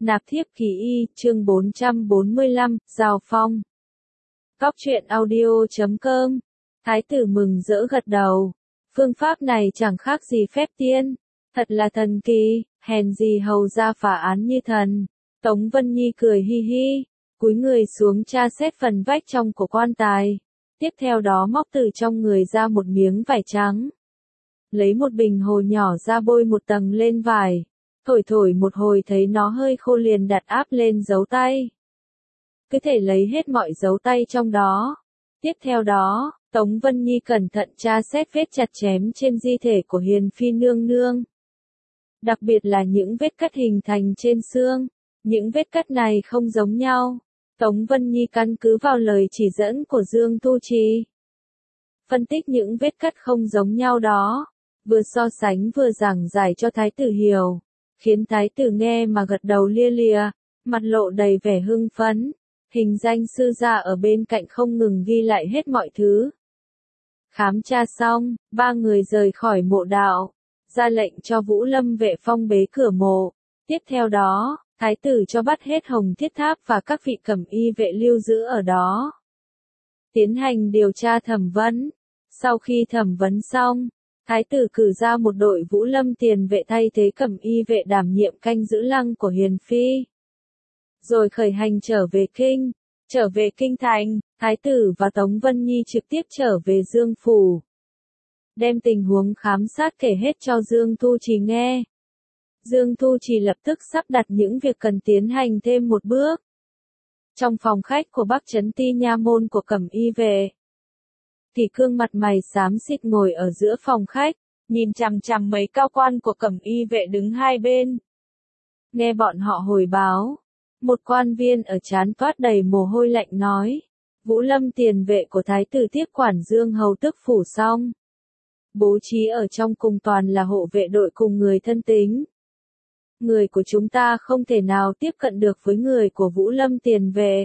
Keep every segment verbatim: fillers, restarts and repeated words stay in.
Nạp thiếp kỳ y, chương bốn trăm bốn mươi lăm, Giao phong. Cóc truyện audio chấm com. Thái tử mừng rỡ gật đầu. Phương pháp này chẳng khác gì phép tiên. Thật là thần kỳ, hèn gì hầu ra phá án như thần. Tống Vân Nhi cười hi hi, cúi người xuống tra xét phần vách trong của quan tài. Tiếp theo đó móc từ trong người ra một miếng vải trắng. Lấy một bình hồ nhỏ ra bôi một tầng lên vải. Thổi thổi một hồi thấy nó hơi khô liền đặt áp lên dấu tay. Cứ thể lấy hết mọi dấu tay trong đó. Tiếp theo đó, Tống Vân Nhi cẩn thận tra xét vết chặt chém trên di thể của Hiền Phi nương nương. Đặc biệt là những vết cắt hình thành trên xương. Những vết cắt này không giống nhau. Tống Vân Nhi căn cứ vào lời chỉ dẫn của Dương Tu Trì. Phân tích những vết cắt không giống nhau đó. Vừa so sánh vừa giảng giải cho thái tử hiểu. Khiến thái tử nghe mà gật đầu lia lịa, mặt lộ đầy vẻ hưng phấn. Hình danh sư gia ở bên cạnh không ngừng ghi lại hết mọi thứ. Khám tra xong, ba người rời khỏi mộ đạo, ra lệnh cho Vũ Lâm vệ phong bế cửa mộ. Tiếp theo đó, thái tử cho bắt hết Hồng Thiết Tháp và các vị cẩm y vệ lưu giữ ở đó. Tiến hành điều tra thẩm vấn. Sau khi thẩm vấn xong, thái tử cử ra một đội Vũ Lâm tiền vệ thay thế cẩm y vệ đảm nhiệm canh giữ lăng của Hiền Phi. Rồi khởi hành trở về kinh. Trở về kinh thành, thái tử và Tống Vân Nhi trực tiếp trở về Dương Phủ. Đem tình huống khám sát kể hết cho Dương Tu Trì nghe. Dương Tu Trì lập tức sắp đặt những việc cần tiến hành thêm một bước. Trong phòng khách của Bắc Trấn Ti nha môn của cẩm y vệ, Kỷ Cương mặt mày xám xịt ngồi ở giữa phòng khách, nhìn chằm chằm mấy cao quan của cẩm y vệ đứng hai bên. Nghe bọn họ hồi báo, một quan viên ở trán toát đầy mồ hôi lạnh nói, Vũ Lâm tiền vệ của thái tử tiếp quản Dương hầu tức phủ xong. Bố trí ở trong cùng toàn là hộ vệ đội cùng người thân tín. Người của chúng ta không thể nào tiếp cận được với người của Vũ Lâm tiền vệ.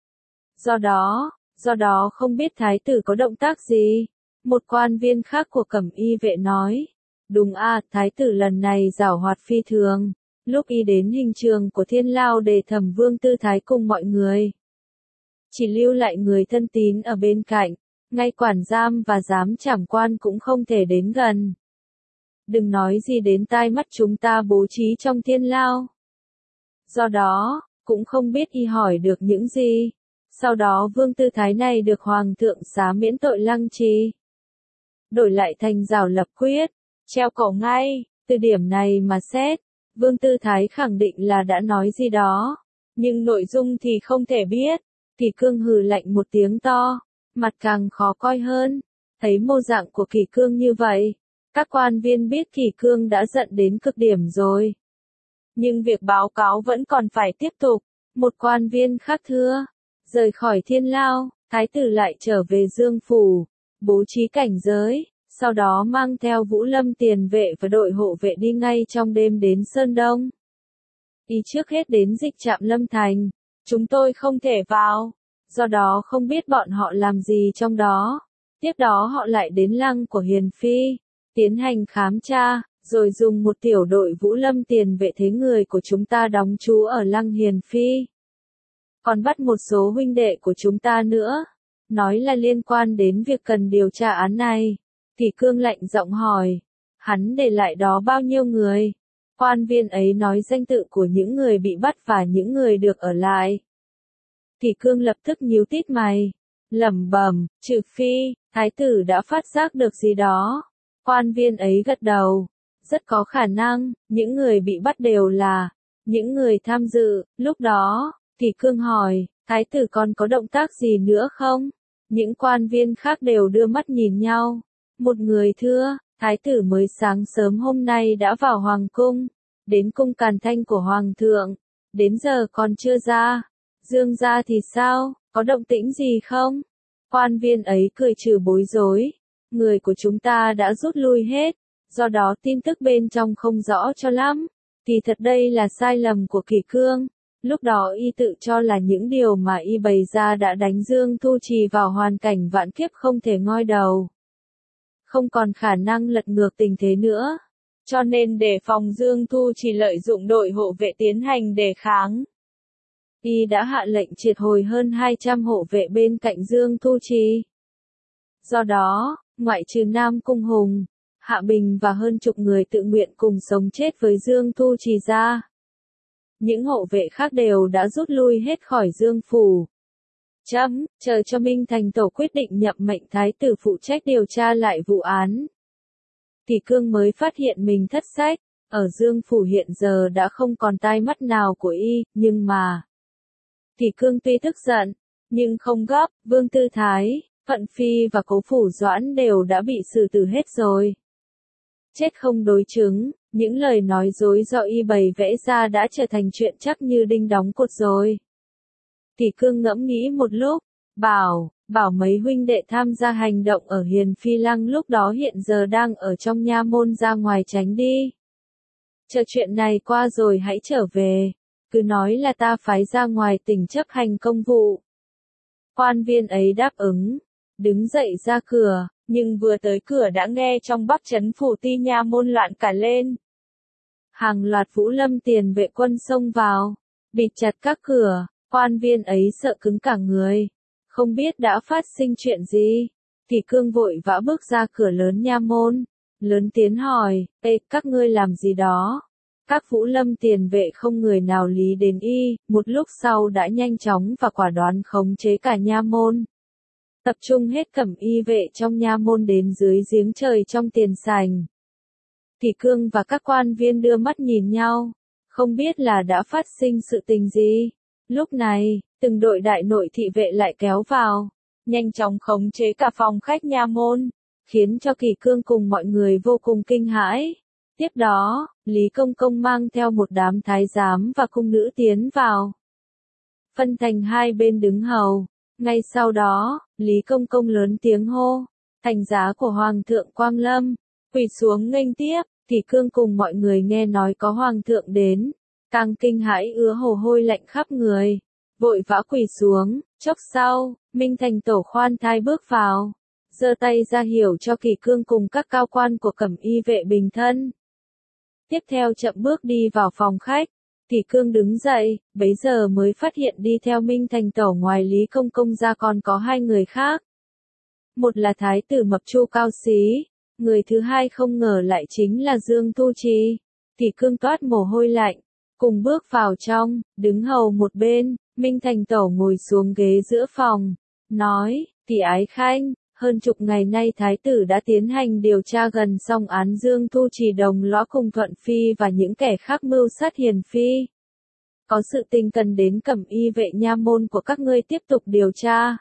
Do đó, do đó không biết thái tử có động tác gì. Một quan viên khác của cẩm y vệ nói, đúng a, thái tử lần này giảo hoạt phi thường. Lúc y đến hình trường của Thiên Lao để thẩm Vương Tư Thái cùng mọi người. Chỉ lưu lại người thân tín ở bên cạnh, ngay quản giam và giám trảm quan cũng không thể đến gần. Đừng nói gì đến tai mắt chúng ta bố trí trong Thiên Lao. Do đó, cũng không biết y hỏi được những gì. Sau đó Vương Tư Thái này được Hoàng thượng xá miễn tội lăng trì. Đổi lại thành giảo lập quyết, treo cổ ngay, từ điểm này mà xét. Vương Tư Thái khẳng định là đã nói gì đó, nhưng nội dung thì không thể biết. Kỷ Cương hừ lạnh một tiếng to, mặt càng khó coi hơn. Thấy mô dạng của Kỷ Cương như vậy, các quan viên biết Kỷ Cương đã giận đến cực điểm rồi. Nhưng việc báo cáo vẫn còn phải tiếp tục. Một quan viên khác thưa, rời khỏi Thiên Lao, thái tử lại trở về Dương Phủ, bố trí cảnh giới. Sau đó mang theo Vũ Lâm tiền vệ và đội hộ vệ đi ngay trong đêm đến Sơn Đông. Đi trước hết đến dịch trạm Lâm Thành, chúng tôi không thể vào, do đó không biết bọn họ làm gì trong đó. Tiếp đó họ lại đến lăng của Hiền Phi, tiến hành khám tra, rồi dùng một tiểu đội Vũ Lâm tiền vệ thế người của chúng ta đóng trú ở lăng Hiền Phi. Còn bắt một số huynh đệ của chúng ta nữa, nói là liên quan đến việc cần điều tra án này. Kỷ Cương lạnh giọng hỏi, hắn để lại đó bao nhiêu người? Quan viên ấy nói danh tự của những người bị bắt và những người được ở lại. Kỷ Cương lập tức nhíu tít mày, lẩm bẩm, trừ phi, thái tử đã phát giác được gì đó. Quan viên ấy gật đầu, rất có khả năng, những người bị bắt đều là những người tham dự. Lúc đó, Kỷ Cương hỏi, thái tử còn có động tác gì nữa không? Những quan viên khác đều đưa mắt nhìn nhau. Một người thưa, thái tử mới sáng sớm hôm nay đã vào hoàng cung, đến cung Càn Thanh của hoàng thượng, đến giờ còn chưa ra. Dương gia thì sao, có động tĩnh gì không? Quan viên ấy cười trừ bối rối, người của chúng ta đã rút lui hết, do đó tin tức bên trong không rõ cho lắm. Kỳ thật đây là sai lầm của Kỷ Cương, lúc đó y tự cho là những điều mà y bày ra đã đánh Dương Tu Trì vào hoàn cảnh vạn kiếp không thể ngoi đầu. Không còn khả năng lật ngược tình thế nữa. cho nên đề phòng Dương Thu Trì lợi dụng đội hộ vệ tiến hành đề kháng. Y đã hạ lệnh triệt hồi hơn hai trăm hộ vệ bên cạnh Dương Thu Trì. Do đó, ngoại trừ Nam Cung Hùng, Hạ Bình và hơn chục người tự nguyện cùng sống chết với Dương Thu Trì ra, những hộ vệ khác đều đã rút lui hết khỏi Dương Phủ. Chấm, chờ cho Minh Thành Tổ quyết định nhậm mệnh thái tử phụ trách điều tra lại vụ án. Kỷ Cương mới phát hiện mình thất sách, ở Dương Phủ hiện giờ đã không còn tai mắt nào của y, nhưng mà... Kỷ Cương tuy tức giận, nhưng không gấp, Vương Tư Thái, Phận Phi và Cố Phủ Doãn đều đã bị xử tử hết rồi. Chết không đối chứng, những lời nói dối do y bày vẽ ra đã trở thành chuyện chắc như đinh đóng cột rồi. Kỷ Cương ngẫm nghĩ một lúc, bảo, bảo mấy huynh đệ tham gia hành động ở Hiền Phi Lăng lúc đó hiện giờ đang ở trong nha môn ra ngoài tránh đi. Chờ chuyện này qua rồi hãy trở về, cứ nói là ta phái ra ngoài tỉnh chấp hành công vụ. Quan viên ấy đáp ứng, đứng dậy ra cửa, nhưng vừa tới cửa đã nghe trong Bắc Trấn Phủ Ti nha môn loạn cả lên. Hàng loạt Vũ Lâm tiền vệ quân xông vào, bịt chặt các cửa, quan viên ấy sợ cứng cả người, không biết đã phát sinh chuyện gì. Kỷ Cương vội vã bước ra cửa lớn nha môn, lớn tiếng hỏi, ê, các ngươi làm gì đó? Các Vũ Lâm tiền vệ không người nào lý đến y, một lúc sau đã nhanh chóng và quả đoán khống chế cả nha môn. Tập trung hết cẩm y vệ trong nha môn đến dưới giếng trời trong tiền sảnh. Kỷ Cương và các quan viên đưa mắt nhìn nhau, không biết là đã phát sinh sự tình gì. Lúc này, từng đội đại nội thị vệ lại kéo vào, nhanh chóng khống chế cả phòng khách nha môn, khiến cho Kỷ Cương cùng mọi người vô cùng kinh hãi. Tiếp đó, Lý Công Công mang theo một đám thái giám và cung nữ tiến vào, phân thành hai bên đứng hầu. Ngay sau đó, Lý Công Công lớn tiếng hô, thành giá của Hoàng thượng Quang Lâm, quỳ xuống nghênh tiếp. Kỷ Cương cùng mọi người nghe nói có Hoàng thượng đến, càng kinh hãi ứa mồ hôi lạnh khắp người, vội vã quỳ xuống. Chốc sau, Minh Thành Tổ khoan thai bước vào, giơ tay ra hiệu cho Kỷ Cương cùng các cao quan của cẩm y vệ bình thân. Tiếp theo chậm bước đi vào phòng khách. Kỷ Cương đứng dậy, bấy giờ mới phát hiện đi theo Minh Thành Tổ ngoài Lý Công Công ra còn có hai người khác. Một là thái tử mập Chu Cao Xí, người thứ hai không ngờ lại chính là Dương Thu Trì. Kỷ Cương toát mồ hôi lạnh, cùng bước vào trong, đứng hầu một bên. Minh Thành Tổ ngồi xuống ghế giữa phòng, nói, Tỷ Ái Khanh, hơn chục ngày nay thái tử đã tiến hành điều tra gần xong án Dương Thu Trì đồng lõa cùng Thuận Phi và những kẻ khác mưu sát Hiền Phi. Có sự tình cần đến cẩm y vệ nha môn của các ngươi tiếp tục điều tra.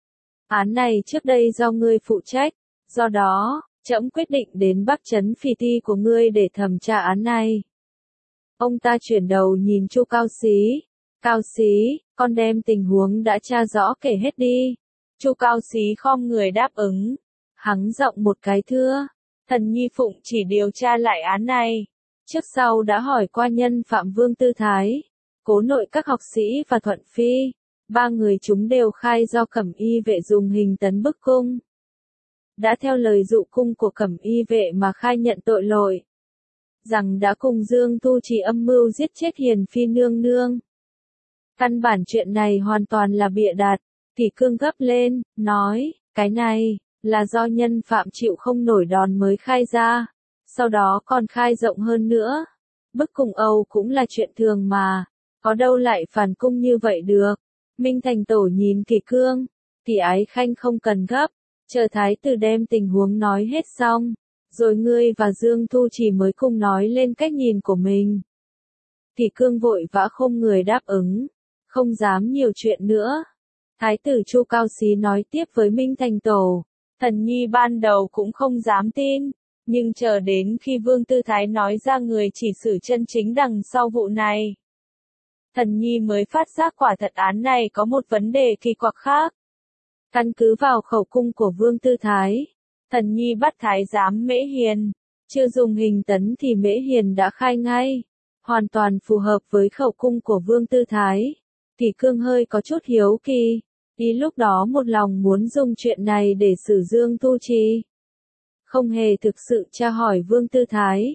Án này trước đây do ngươi phụ trách, do đó, trẫm quyết định đến Bắc Trấn Phi Ti của ngươi để thẩm tra án này. Ông ta chuyển đầu nhìn Chu Cao Xí. Cao Xí, con đem tình huống đã tra rõ kể hết đi. Chu Cao Xí khom người đáp ứng. Hắng giọng một cái thưa, thần nhi phụng chỉ điều tra lại án này. Trước sau đã hỏi qua nhân phạm Vương Tư Thái, Cố Nội các học sĩ và Thuận Phi. Ba người chúng đều khai do cẩm y vệ dùng hình tấn bức cung. Đã theo lời dụ cung của cẩm y vệ mà khai nhận tội lỗi. Rằng đã cùng Dương Thu Trì âm mưu giết chết Hiền Phi nương nương. Căn bản chuyện này hoàn toàn là bịa đặt. Kỷ Cương gấp lên, nói, cái này, là do nhân phạm chịu không nổi đòn mới khai ra. Sau đó còn khai rộng hơn nữa. Bức cung Âu cũng là chuyện thường mà. Có đâu lại phản cung như vậy được. Minh Thành Tổ nhìn Kỷ Cương. Tỷ Ái Khanh không cần gấp. Chờ thái tử đem tình huống nói hết xong. Rồi ngươi và Dương Thu Trì mới cùng nói lên cách nhìn của mình. Kỷ Cương vội vã không người đáp ứng. Không dám nhiều chuyện nữa. Thái tử Chu Cao Xí nói tiếp với Minh Thành Tổ. Thần nhi ban đầu cũng không dám tin. Nhưng chờ đến khi Vương Tư Thái nói ra người chỉ xử chân chính đằng sau vụ này. Thần nhi mới phát giác quả thật án này có một vấn đề kỳ quặc khác. Căn cứ vào khẩu cung của Vương Tư Thái, thần nhi bắt thái giám Mễ Hiền. Chưa dùng hình tấn thì Mễ Hiền đã khai ngay. Hoàn toàn phù hợp với khẩu cung của Vương Tư Thái. Kỷ Cương hơi có chút hiếu kỳ. Ý lúc đó một lòng muốn dùng chuyện này để xử Dương Thu Trì. Không hề thực sự tra hỏi Vương Tư Thái.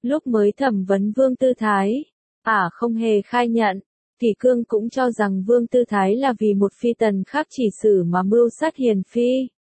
Lúc mới thẩm vấn Vương Tư Thái, ả không hề khai nhận. Kỷ Cương cũng cho rằng Vương Tư Thái là vì một phi tần khác chỉ xử mà mưu sát Hiền Phi.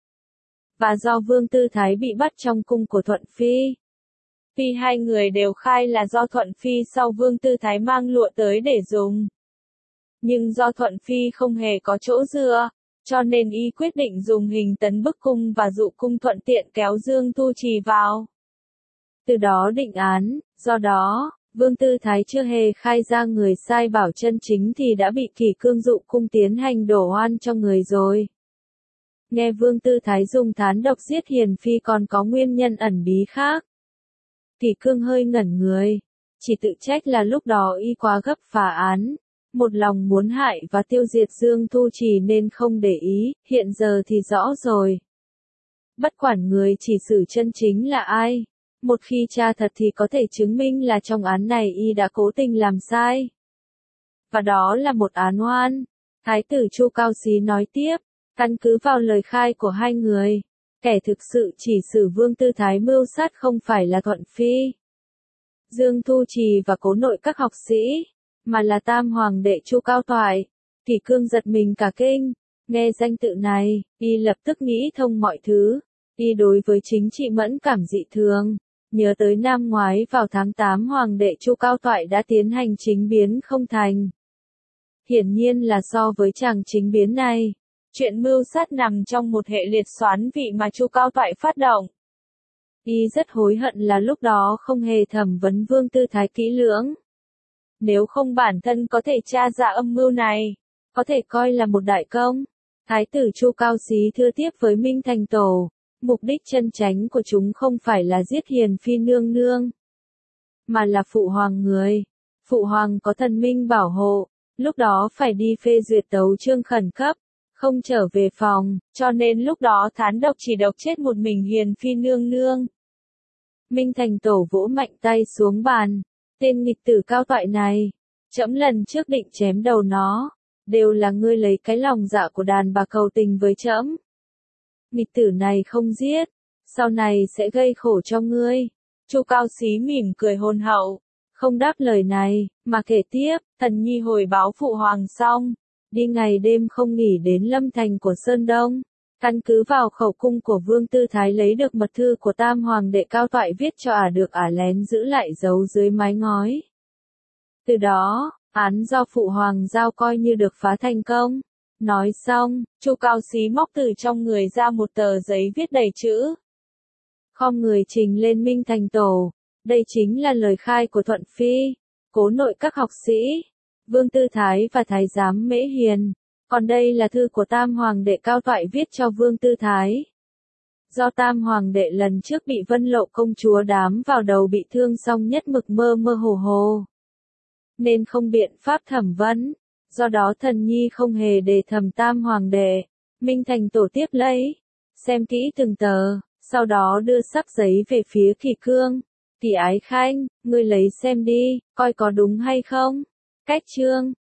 Và do Vương Tư Thái bị bắt trong cung của Thuận Phi. Tuy hai người đều khai là do Thuận Phi sau Vương Tư Thái mang lụa tới để dùng. Nhưng do Thuận Phi không hề có chỗ dựa, cho nên y quyết định dùng hình tấn bức cung và dụ cung thuận tiện kéo Dương Tu Trì vào. Từ đó định án, do đó, Vương Tư Thái chưa hề khai ra người sai bảo chân chính thì đã bị Kỷ Cương dụ cung tiến hành đổ oan cho người rồi. Nghe Vương Tư Thái dùng thán độc giết Hiền Phi còn có nguyên nhân ẩn bí khác. Kỷ Cương hơi ngẩn người, chỉ tự trách là lúc đó y quá gấp phá án, một lòng muốn hại và tiêu diệt Dương Tu Trì nên không để ý, hiện giờ thì rõ rồi. Bất quản người chỉ xử chân chính là ai, một khi tra thật thì có thể chứng minh là trong án này y đã cố tình làm sai. Và đó là một án oan. Thái tử Chu Cao Xí nói tiếp, căn cứ vào lời khai của hai người, kẻ thực sự chỉ xử Vương Tư Thái mưu sát không phải là Thuận Phi, Dương Tu Trì và cố nội các học sĩ, mà là Tam Hoàng đệ Chu Cao Toại. Kỷ Cương giật mình cả kinh, nghe danh tự này, y lập tức nghĩ thông mọi thứ. Y đối với chính trị mẫn cảm dị thường, nhớ tới năm ngoái vào tháng tám Hoàng đệ Chu Cao Toại đã tiến hành chính biến không thành. Hiển nhiên là so với chàng chính biến này, chuyện mưu sát nằm trong một hệ liệt xoán vị mà Chu Cao Toại phát động. Y rất hối hận là lúc đó không hề thẩm vấn Vương Tư Thái kỹ lưỡng. Nếu không bản thân có thể tra ra âm mưu này, có thể coi là một đại công. Thái tử Chu Cao Xí thưa tiếp với Minh Thành Tổ, mục đích chân chánh của chúng không phải là giết Hiền Phi nương nương, mà là phụ hoàng người. Phụ hoàng có thần minh bảo hộ, lúc đó phải đi phê duyệt tấu chương khẩn cấp, không trở về phòng, cho nên lúc đó thán độc chỉ độc chết một mình Hiền Phi nương nương. Minh Thành Tổ vỗ mạnh tay xuống bàn, tên nghịch tử Cao Toại này, trẫm lần trước định chém đầu nó, đều là ngươi lấy cái lòng dạ của đàn bà cầu tình với trẫm. Nghịch tử này không giết, sau này sẽ gây khổ cho ngươi. Chu Cao Xí mỉm cười hồn hậu, không đáp lời này, mà kể tiếp, thần nhi hồi báo phụ hoàng xong, đi ngày đêm không nghỉ đến Lâm Thành của Sơn Đông, căn cứ vào khẩu cung của Vương Tư Thái lấy được mật thư của Tam Hoàng đệ Cao Toại viết cho ả được ả lén giữ lại giấu dưới mái ngói. Từ đó, án do phụ hoàng giao coi như được phá thành công. Nói xong, Chu Cao Xí móc từ trong người ra một tờ giấy viết đầy chữ. Khom người trình lên Minh Thành Tổ, đây chính là lời khai của Thuận Phi, cố nội các học sĩ, Vương Tư Thái và Thái giám Mễ Hiền. Còn đây là thư của Tam Hoàng đệ Cao Toại viết cho Vương Tư Thái. Do Tam Hoàng đệ lần trước bị Vân Lộ công chúa đám vào đầu bị thương xong nhất mực mơ mơ hồ hồ, nên không biện pháp thẩm vấn. Do đó thần nhi không hề đề thẩm Tam Hoàng đệ. Minh Thành Tổ tiếp lấy, xem kỹ từng tờ, sau đó đưa sắp giấy về phía Kỷ Cương. Kỷ Ái Khanh, ngươi lấy xem đi, coi có đúng hay không. Cách chương